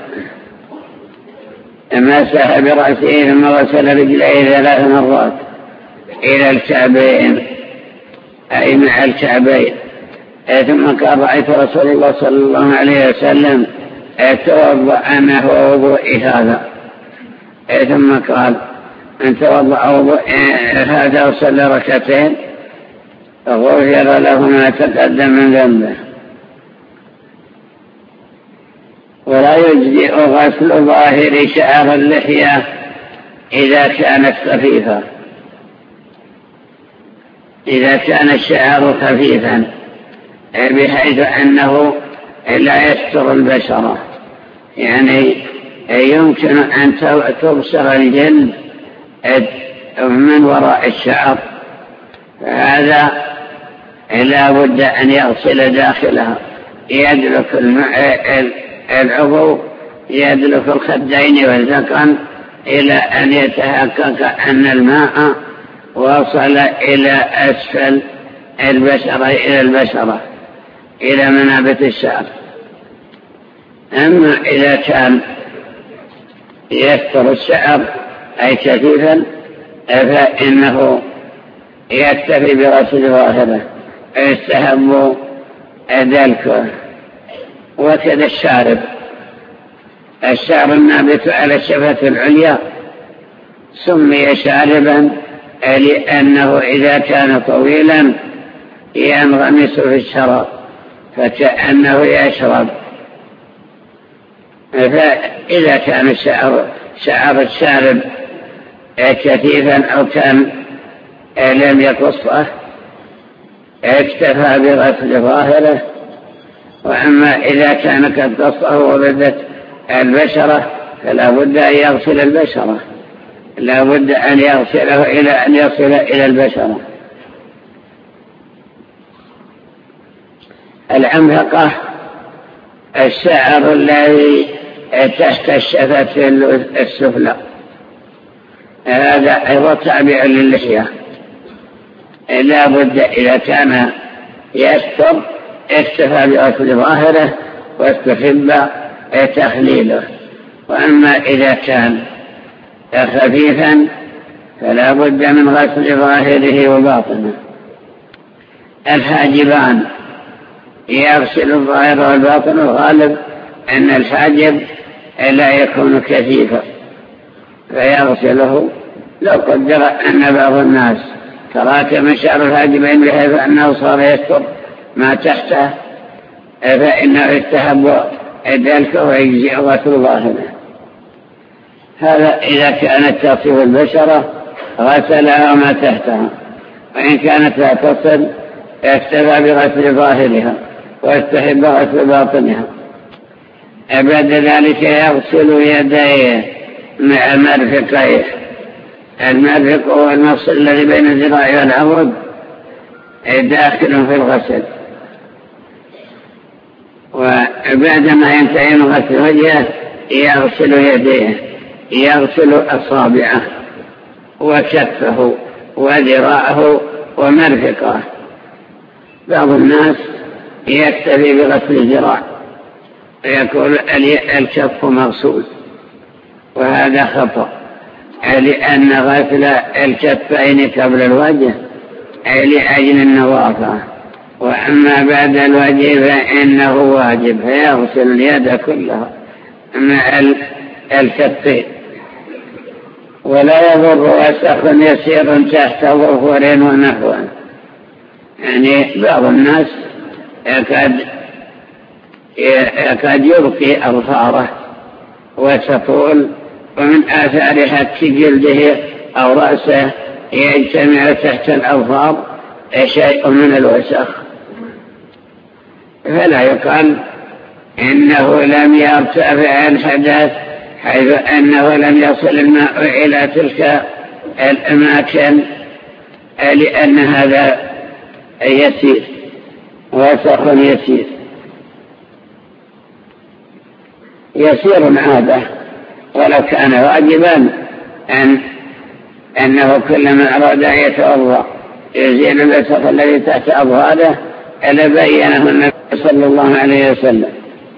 مسح برأسه ثم غسل رجليه 3 مرات إلى الكعبين أي مع الكعبين ثم قال رأيت رسول الله صلى الله عليه وسلم توضأ نحو وضوء هذا ثم قال أن توضأ وضوء هذا وصلى 2 غفر له ما تقدم من ذنبه. ولا يجزئ غسل ظاهر شعر اللحية إذا كانت خفيفة. إذا كان الشعر خفيفا بحيث أنه لا يستر البشرة يعني يمكن أن تبصر الجلد من وراء الشعر فهذا لا بد أن يغسل داخلها يدلك العضو يدلك الخدين والذقن إلى أن يتحقق أن الماء وصل إلى أسفل البشرة إلى البشرة إلى منابت الشعر. أما إذا كان يستر الشعر أي كثيفا فإنه يكتفي برأسه ظاهره يستحب دلكه. وكذا الشعر النابت على الشفة العليا سمي شاربا لأنه إذا كان طويلا ينغمس في الشراب فكأنه يشرب. فإذا كان شعر الشارب كثيفا أو كان لم يقصه اكتفى بغسل ظاهره. وأما إذا كان قد قصه وبدت البشرة فلا بد أن يغسل البشرة، لا بد أن يغسله إلى أن يصل إلى البشرة. العنفقة الشعر الذي تحت الشفة السفلى، هذا أيضا تابع للحية، لا بد إذا كان يستر اكتفى بغسل ظاهره واستحب تخليله. وأما إذا كان خفيفا فلا بد من غسل ظاهره وباطنه. الحاجبان يغسل الظاهر والباطن، الغالب أن الحاجب لا يكون كثيفا فيغسله. لو قدر أن بعض الناس تراكم شعر الحاجبين بحيث أنه صار يستر ما تحته فإنه يستحب دلكه ويجزئ غسل ظاهره. هذا إذا كانت تصف البشرة غسلها وما تحتها، وإن كانت لا تصل اكتفى بغسل ظاهرها واستحب غسل باطنها. بعد ذلك يغسل يديه مع مرفقيه. المرفق هو المفصل الذي بين الذراع والعضد داخل في الغسل. وبعدما ينتهي من غسل وجهه يغسل يديه، يغسل أصابعه وكفه وذراعه ومرفقه. بعض الناس يكتفي بغسل الذراع ويقول الكف مغسول، وهذا خطأ، لأن غسل الكفين قبل الوجه أي لأجل النظافة، وأما بعد الوجه فإنه واجب، فيغسل اليد كلها مع الكفين. ولا يضر وسخ يسير تحت ظفر ونحوه، يعني بعض الناس يكاد يبقي أظفاره وتطول، ومن آثار حك جلده أو رأسه يجتمع تحت الأظفار شيء من الوسخ، فلا يقال إنه لم يرتفع الحدث حيث أنه لم يصل الماء إلى تلك الأماكن، لأن هذا يسير، وسخ يسير عادة. ولو كان واجبا أنه كلما أراد أن يتوضأ يزيل الوسخ الذي تحت أظهاره لبينه النبي صلى الله عليه وسلم.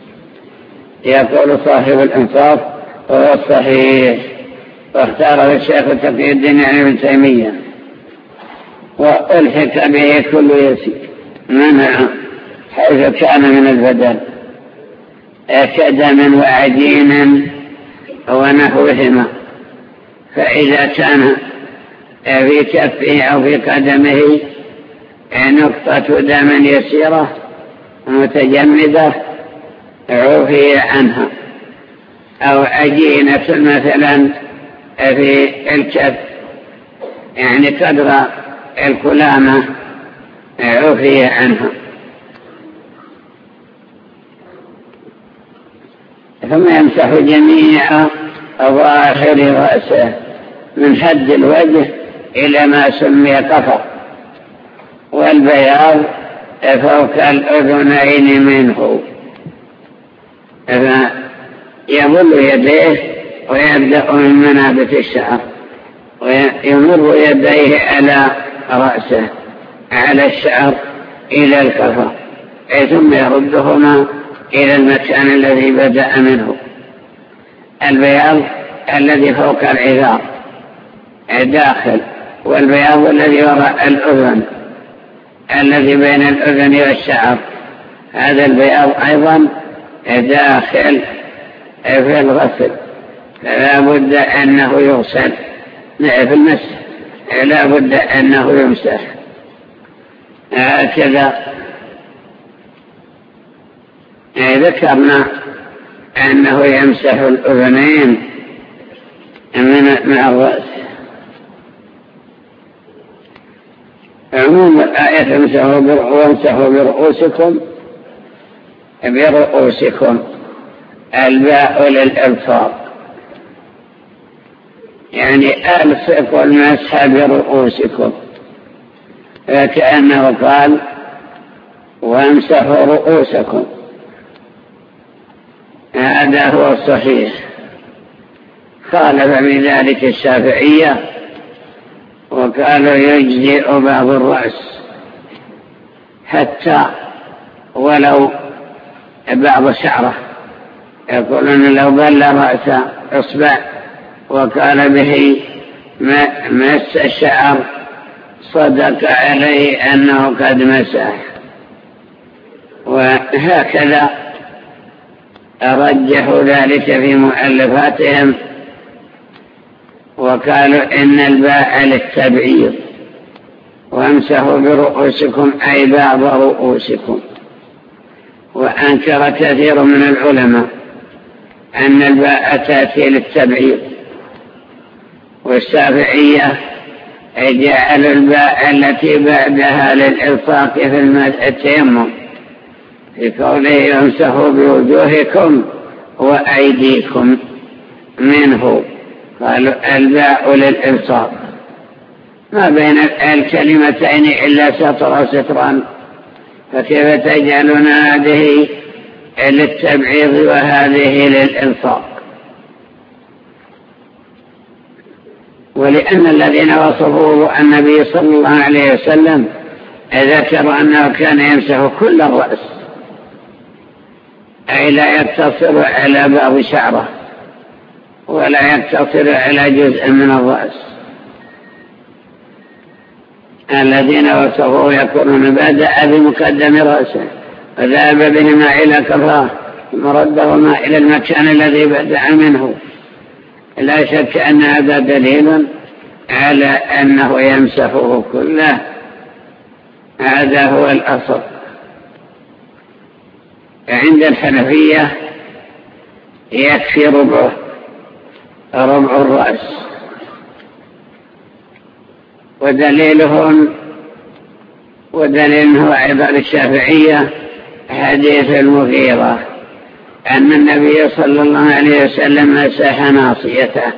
يقول صاحب الإنصاف وهو الصحيح، واختاره الشيخ تقي الدين ابن تيمية، والحق به كل يسير منع حيث كان من البدن كدم وعجين ونحوهما. فإذا كان في كفه أو في قدمه نقطة دم يسيرة متجمدة عفي عنها، أو عجينة مثلا في الكف يعني قدر الكلامة عفي عنها. ثم يمسح جميع ظاهر رأسه من حد الوجه إلى ما سمي قفا، والبياض فوق الأذنين منه، يبل يديه ويبدأ من منابت الشعر ويمر يديه على رأسه على الشعر إلى الكفا، ثم يردهما إلى المكان الذي بدأ منه. البياض الذي فوق العذار داخل، والبياض الذي وراء الأذن الذي بين الأذن والشعر هذا البياض أيضا داخل في الغسل، فلا بد أنه يغسل في المسح، لا بد أنه يمسح هكذا. ذكرنا أنه يمسح الأذنين مع الرأس، عموم الآية وامسحوا برؤوسكم الباء للإلصاق، يعني ألصقوا المسح برؤوسكم، فكأنه قال وامسحوا رؤوسكم. هذا هو الصحيح. خالف بذلك الشافعية وقالوا يجزئ بعض الرأس حتى ولو بعض شعره، يقولون لو بل رأس إصبع وقال به مس الشعر صدق عليه أنه قد مسح. وهكذا رجحوا ذلك في مؤلفاتهم وقالوا إن الباء للتبعيض، وامسحوا برؤوسكم أي بعض رؤوسكم. وأنكر كثير من العلماء أن الباء تأتي للتبعيض، والشافعية جعلوا الباء التي بعدها للإلصاق في التيمم في قوله امسحوا بوجوهكم وأيديكم منه، قالوا الباء للإلصاق، ما بين الكلمتين إلا سطر أو سطران، فكيف تجعلون هذه للتبعيض وهذه للإلصاق؟ ولأن الذين وصفوا النبي صلى الله عليه وسلم ذكروا أنه كان يمسح كل الرأس، أي لا يقتصر على بعض شعره ولا يقتصر على جزء من الرأس. الذين وصفوه يقولون بدأ بمقدم رأسه وذهب بهما إلى كفاه ثم ردهما إلى المكان الذي بدأ منه. لا شك أن هذا دليل على أنه يمسحه كله، هذا هو الأصل. عند الحنفية يكفي ربع الرأس، ودليلهم ودليله أيضا الشافعية حديث المغيرة أن النبي صلى الله عليه وسلم مسح ناصيته،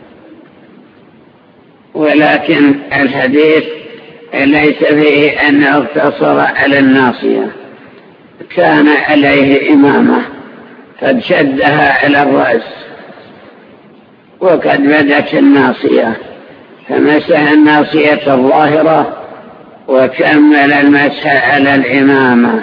ولكن الحديث ليس فيه أنه اقتصر على الناصية، كان عليه إمامة قد شدها على الرأس وقد بدت الناصية، فمسح الناصية الظاهرة وكمل المسح على الإمامة.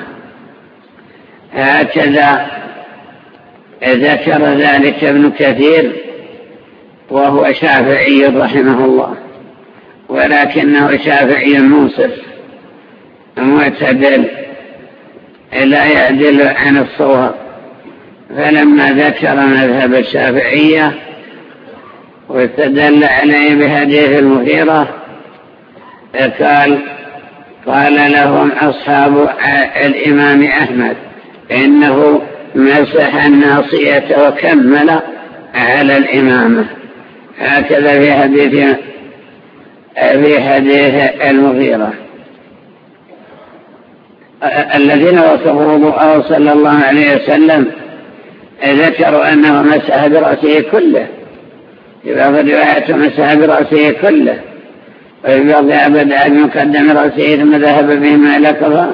هكذا ذكر ذلك ابن كثير وهو شافعي رحمه الله، ولكنه شافعي منصف معتدل لا يعدل عن الصواب. فلما ذكر مذهب الشافعية واستدل عليه بحديث المغيرة قال لهم أصحاب الإمام أحمد إنه مسح الناصية وكمل على الإمامة. هكذا في حديث المغيرة. الذين وصفوه صلى الله عليه وسلم ذكروا أنه مسح برأسه كله، في بعض الروايات مسح برأسه كله، وفي بعضها بدأ بمقدم رأسه ثم ذهب بهما إلى كفاه،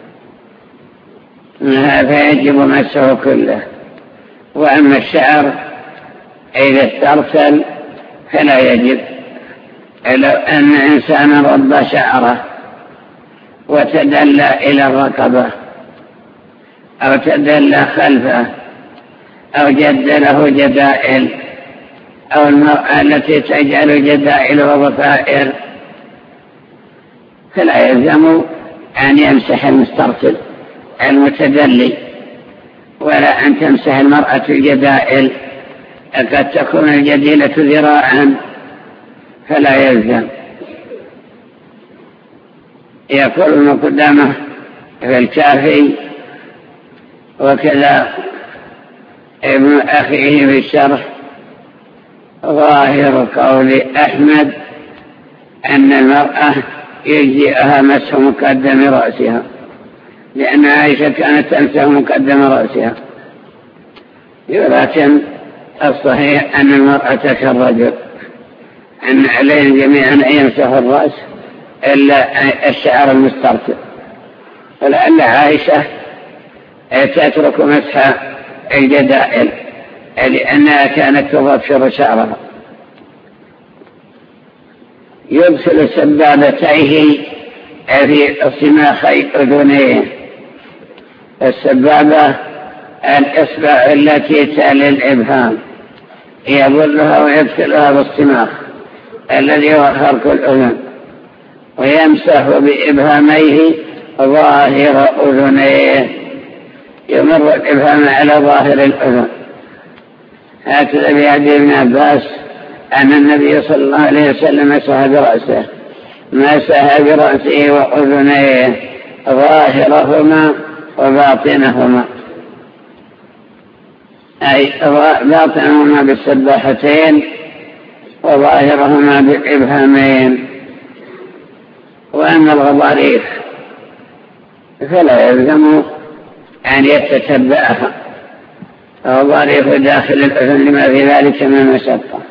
فيجب مسحه كله. وأما الشعر إذا استرسل فلا يجب. لو أن إنسانا رد شعره وتدلى إلى الرقبة أو تدلى خلفه أو جد له جدائل أو المرأة التي تجعل جدائل وضفائر، فلا يلزم أن يمسح المسترسل المتدلي، ولا أن تمسح المرأة الجدائل، قد تكون الجديلة ذراعا فلا يلزم. يقول ابن قدامة في الكافي وكذا ابن أخيه في الشرح ظاهر قول أحمد أن المرأة يجزئها مسح مقدم رأسها، لأن عائشة كانت تمسح مقدم رأسها. ولكن الصحيح أن المرأة كالرجل، أن عليهم جميعا أن يمسحوا الرأس إلا الشعر المسترسل. ولعل عائشة تترك مسح الجدائل لأنها كانت تغفر شعرها. يدخل سبابتيه في صماخي أذنيه. السبابة الإصبع التي تلي الإبهام يبلها ويدخلها بالصماخ الذي هو خرق الأذن، ويمسح بإبهاميه ظاهر أذنيه، يمر الإبهام على ظاهر الأذن. هكذا بحديث ابن عباس أن النبي صلى الله عليه وسلم مسح برأسه وأذنيه ظاهرهما وباطنهما، أي باطنهما بالسباحتين وظاهرهما بالإبهامين. وأما الغضاريف فلا يلزم أن يتتبعها، الغضاريف داخل الأذن لما في ذلك من مشقة.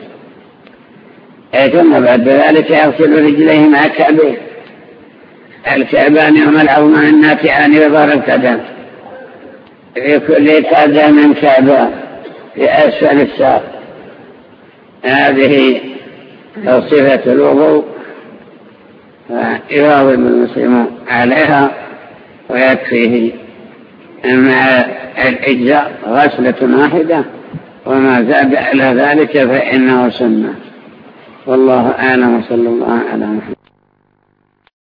ثم بعد ذلك يغسل رجليه مع كعبيه. الكعبان هما العظمان الناتئان بظهر القدم، في كل قدم كعبان في أسفل الساق. هذه صفة الوضوء، يواظب المسلم عليها ويكفيه مع الإجزاء غسلة واحدة، وما زاد على ذلك فإنه سنة. والله أعلم، وصلى الله على محمد.